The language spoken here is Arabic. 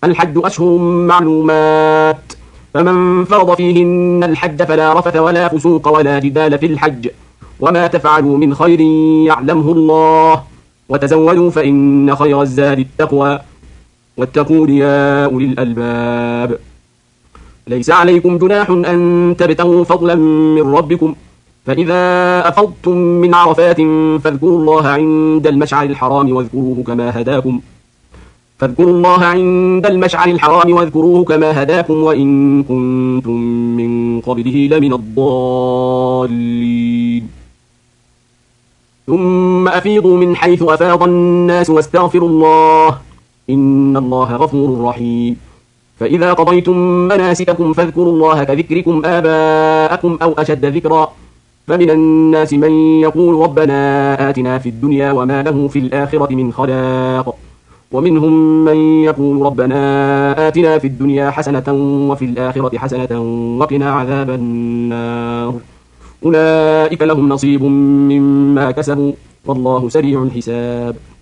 الحج أشهر معلومات، فمن فرض فيهن الحج فلا رفث ولا فسوق ولا جدال في الحج، وما تفعلوا من خير يعلمه الله، وتزودوا فإن خير الزاد التقوى، واتقون يا أولي الألباب. ليس عليكم جناح أن تبتغوا فضلا من ربكم، فإذا أفضتم من عرفات فاذكروا الله عند المشعر الحرام واذكروه كما هداكم وإن كنتم من قبله لمن الضالين. ثم أفيضوا من حيث أفاض الناس واستغفروا الله، إن الله غفور رحيم. فإذا قضيتم مناسككم فاذكروا الله كذكركم آباءكم أو أشد ذكرا، فمن الناس من يقول ربنا آتنا في الدنيا وما له في الآخرة من خلاق، ومنهم من يقول ربنا آتنا في الدنيا حسنة وفي الآخرة حسنة وقنا عذاب النار. أولئك لهم نصيب مما كسبوا والله سريع الحساب.